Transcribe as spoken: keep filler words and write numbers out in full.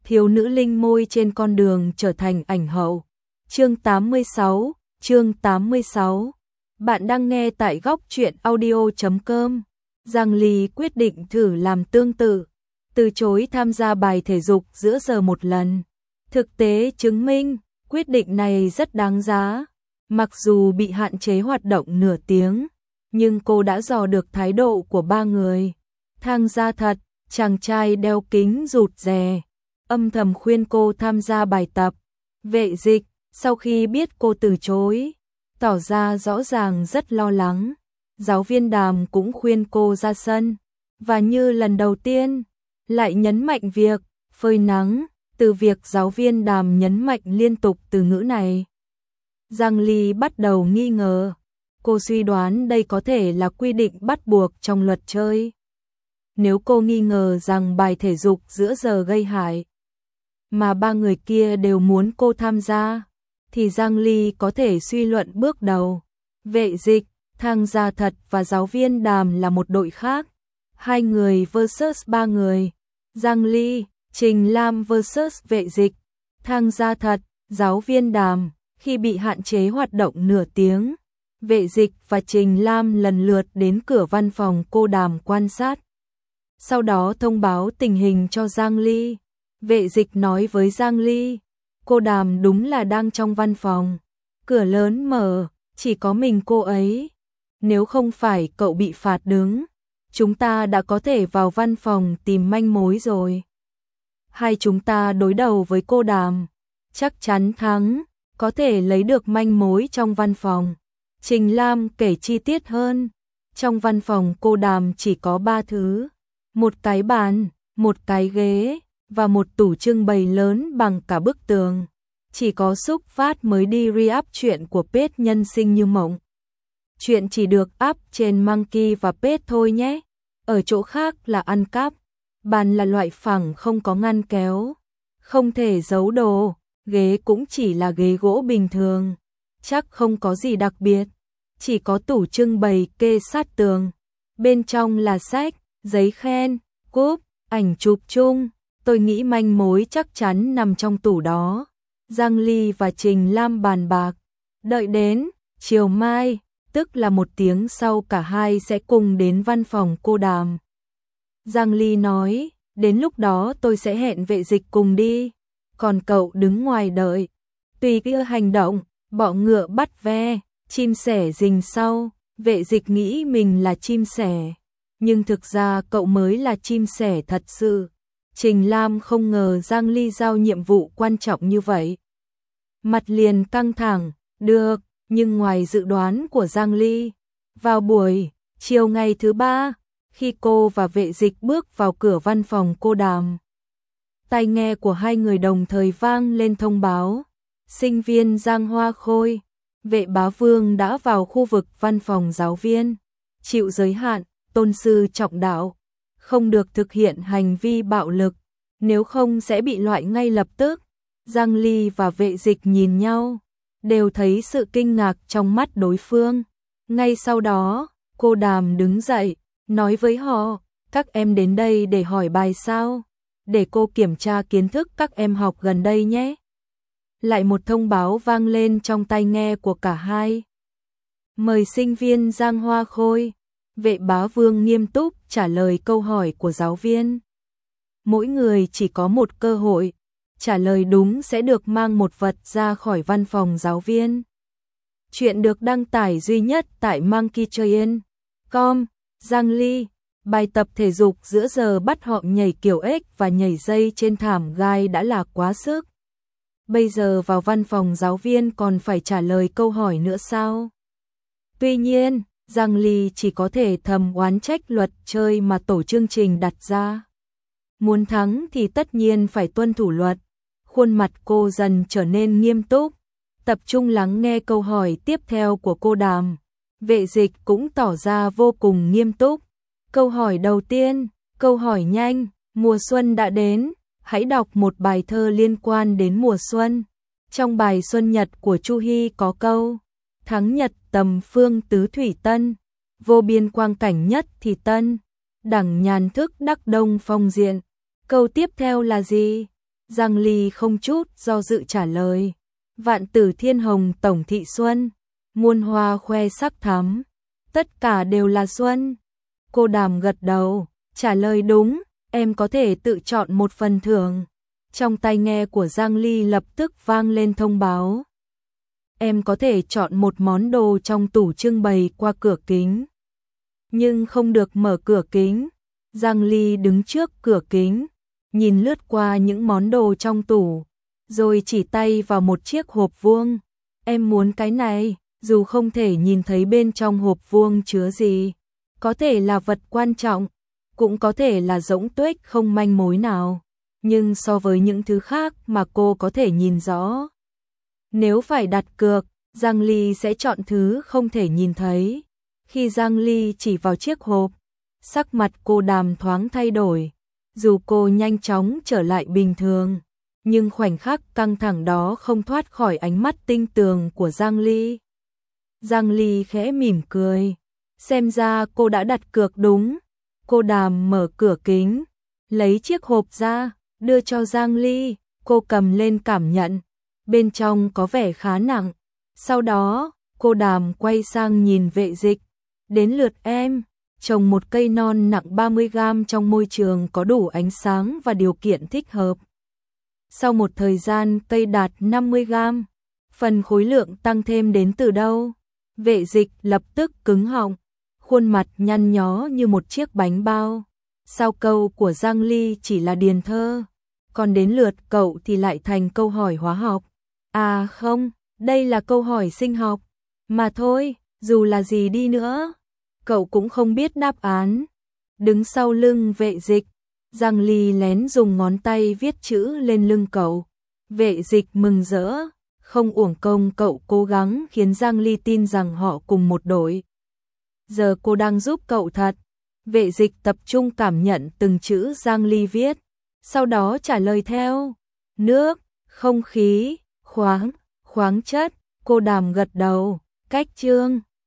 thiếu nữ linh môi trên con đường trở thành ảnh hậu. Chương tám mươi sáu, chương tám mươi sáu. Bạn đang nghe tại góc truyện audio chấm com. Giang Ly quyết định thử làm tương tự, từ chối tham gia bài thể dục giữa giờ một lần. Thực tế chứng minh, quyết định này rất đáng giá. Mặc dù bị hạn chế hoạt động nửa tiếng, nhưng cô đã dò được thái độ của ba người. Thang Gia Thật, chàng trai đeo kính rụt rè, âm thầm khuyên cô tham gia bài tập. Vệ Dịch, sau khi biết cô từ chối, tỏ ra rõ ràng rất lo lắng. Giáo viên Đàm cũng khuyên cô ra sân, và như lần đầu tiên, lại nhấn mạnh việc phơi nắng, từ việc giáo viên Đàm nhấn mạnh liên tục từ ngữ này. Giang Ly bắt đầu nghi ngờ, cô suy đoán đây có thể là quy định bắt buộc trong luật chơi. Nếu cô nghi ngờ rằng bài thể dục giữa giờ gây hại, mà ba người kia đều muốn cô tham gia, thì Giang Ly có thể suy luận bước đầu. Vệ Dịch, Thang Gia Thật và giáo viên Đàm là một đội khác. Hai người versus ba người. Giang Ly, Trình Lam versus Vệ Dịch, Thang Gia Thật, giáo viên Đàm. Khi bị hạn chế hoạt động nửa tiếng, Vệ Dịch và Trình Lam lần lượt đến cửa văn phòng cô Đàm quan sát. Sau đó thông báo tình hình cho Giang Ly. Vệ Dịch nói với Giang Ly, cô Đàm đúng là đang trong văn phòng. Cửa lớn mở, chỉ có mình cô ấy. Nếu không phải cậu bị phạt đứng, chúng ta đã có thể vào văn phòng tìm manh mối rồi. Hai chúng ta đối đầu với cô Đàm, chắc chắn thắng, có thể lấy được manh mối trong văn phòng. Trình Lam kể chi tiết hơn. Trong văn phòng cô Đàm chỉ có ba thứ. Một cái bàn, một cái ghế, và một tủ trưng bày lớn bằng cả bức tường. Chỉ có Xúc Phát mới đi re-up chuyện của Page Nhân Sinh Như Mộng. Chuyện chỉ được up trên Monkey và Page thôi nhé. Ở chỗ khác là ăn cắp. Bàn là loại phẳng không có ngăn kéo, không thể giấu đồ. Ghế cũng chỉ là ghế gỗ bình thường, chắc không có gì đặc biệt. Chỉ có tủ trưng bày kê sát tường. Bên trong là sách, giấy khen, cúp, ảnh chụp chung. Tôi nghĩ manh mối chắc chắn nằm trong tủ đó. Giang Ly và Trình Lam bàn bạc. Đợi đến chiều mai, tức là một tiếng sau, cả hai sẽ cùng đến văn phòng cô Đàm. Giang Ly nói, đến lúc đó tôi sẽ hẹn Vệ Dịch cùng đi, còn cậu đứng ngoài đợi. Tùy kia hành động, bọ ngựa bắt ve, chim sẻ rình sau. Vệ Dịch nghĩ mình là chim sẻ, nhưng thực ra cậu mới là chim sẻ thật sự. Trình Lam không ngờ Giang Ly giao nhiệm vụ quan trọng như vậy. Mặt liền căng thẳng, được, nhưng ngoài dự đoán của Giang Ly. Vào buổi chiều ngày thứ ba, khi cô và Vệ Dịch bước vào cửa văn phòng cô Đàm, tai nghe của hai người đồng thời vang lên thông báo. Sinh viên Giang Hoa Khôi, Vệ Bá Vương đã vào khu vực văn phòng giáo viên. Chịu giới hạn, tôn sư trọng đạo, không được thực hiện hành vi bạo lực, nếu không sẽ bị loại ngay lập tức. Giang Ly và Vệ Dịch nhìn nhau, đều thấy sự kinh ngạc trong mắt đối phương. Ngay sau đó, cô Đàm đứng dậy, nói với họ, các em đến đây để hỏi bài sao? Để cô kiểm tra kiến thức các em học gần đây nhé. Lại một thông báo vang lên trong tai nghe của cả hai. Mời sinh viên Giang Hoa Khôi. Vệ Bá Vương nghiêm túc trả lời câu hỏi của giáo viên. Mỗi người chỉ có một cơ hội, trả lời đúng sẽ được mang một vật ra khỏi văn phòng giáo viên. Chuyện được đăng tải duy nhất tại monkey train chấm com. Giang Ly, bài tập thể dục giữa giờ bắt họ nhảy kiểu ếch và nhảy dây trên thảm gai đã là quá sức. Bây giờ vào văn phòng giáo viên còn phải trả lời câu hỏi nữa sao? Tuy nhiên, Giang Ly chỉ có thể thầm oán trách luật chơi mà tổ chương trình đặt ra. Muốn thắng thì tất nhiên phải tuân thủ luật. Khuôn mặt cô dần trở nên nghiêm túc, tập trung lắng nghe câu hỏi tiếp theo của cô Đàm. Vệ Dịch cũng tỏ ra vô cùng nghiêm túc. Câu hỏi đầu tiên, câu hỏi nhanh, mùa xuân đã đến, hãy đọc một bài thơ liên quan đến mùa xuân. Trong bài Xuân Nhật của Chu Hy có câu, thắng nhật tầm phương tứ thủy tân, vô biên quang cảnh nhất thì tân, đẳng nhàn thức đắc đông phong diện. Câu tiếp theo là gì? Giang Ly không chút do dự trả lời. Vạn Tử Thiên Hồng Tổng Thị Xuân, muôn hoa khoe sắc thắm, tất cả đều là xuân. Cô Đàm gật đầu, trả lời đúng, em có thể tự chọn một phần thưởng. Trong tai nghe của Giang Ly lập tức vang lên thông báo. Em có thể chọn một món đồ trong tủ trưng bày qua cửa kính. Nhưng không được mở cửa kính. Giang Ly đứng trước cửa kính, nhìn lướt qua những món đồ trong tủ, rồi chỉ tay vào một chiếc hộp vuông. Em muốn cái này, dù không thể nhìn thấy bên trong hộp vuông chứa gì. Có thể là vật quan trọng, cũng có thể là rỗng tuếch không manh mối nào. Nhưng so với những thứ khác mà cô có thể nhìn rõ, nếu phải đặt cược, Giang Ly sẽ chọn thứ không thể nhìn thấy. Khi Giang Ly chỉ vào chiếc hộp, sắc mặt cô Đàm thoáng thay đổi. Dù cô nhanh chóng trở lại bình thường, nhưng khoảnh khắc căng thẳng đó không thoát khỏi ánh mắt tinh tường của Giang Ly. Giang Ly khẽ mỉm cười. Xem ra cô đã đặt cược đúng. Cô Đàm mở cửa kính, lấy chiếc hộp ra, đưa cho Giang Ly. Cô cầm lên cảm nhận. Bên trong có vẻ khá nặng. Sau đó, cô Đàm quay sang nhìn Vệ Dịch. Đến lượt em. Trồng một cây non nặng ba mươi gam trong môi trường có đủ ánh sáng và điều kiện thích hợp. Sau một thời gian cây đạt năm mươi gam. Phần khối lượng tăng thêm đến từ đâu? Vệ Dịch lập tức cứng họng, khuôn mặt nhăn nhó như một chiếc bánh bao. Sau câu của Giang Ly chỉ là điền thơ, còn đến lượt cậu thì lại thành câu hỏi hóa học. À không, đây là câu hỏi sinh học. Mà thôi, dù là gì đi nữa, cậu cũng không biết đáp án. Đứng sau lưng Vệ Dịch, Giang Ly lén dùng ngón tay viết chữ lên lưng cậu. Vệ Dịch mừng rỡ, không uổng công cậu cố gắng khiến Giang Ly tin rằng họ cùng một đội. Giờ cô đang giúp cậu thật. Vệ Dịch tập trung cảm nhận từng chữ Giang Ly viết, sau đó trả lời theo. Nước, không khí, khoáng, khoáng chất. Cô Đàm gật đầu. Cách chương